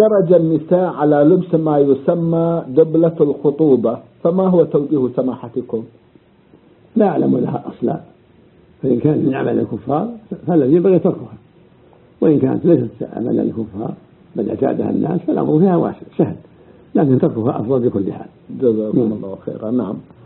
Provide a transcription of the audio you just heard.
درج النساء على لبس ما يسمى دبلة الخطوبة، فما هو توجيه سماحتكم؟ لا أعلم لها أصلا، فإن كانت من عمل الكفار فالذي ينبغي تركها، وإن كانت ليست عمل الكفار بل اعتادها الناس فالأمر فيها واسع سهل، لكن تركها أفضل بكل حال. جزاكم الله خيرا. نعم.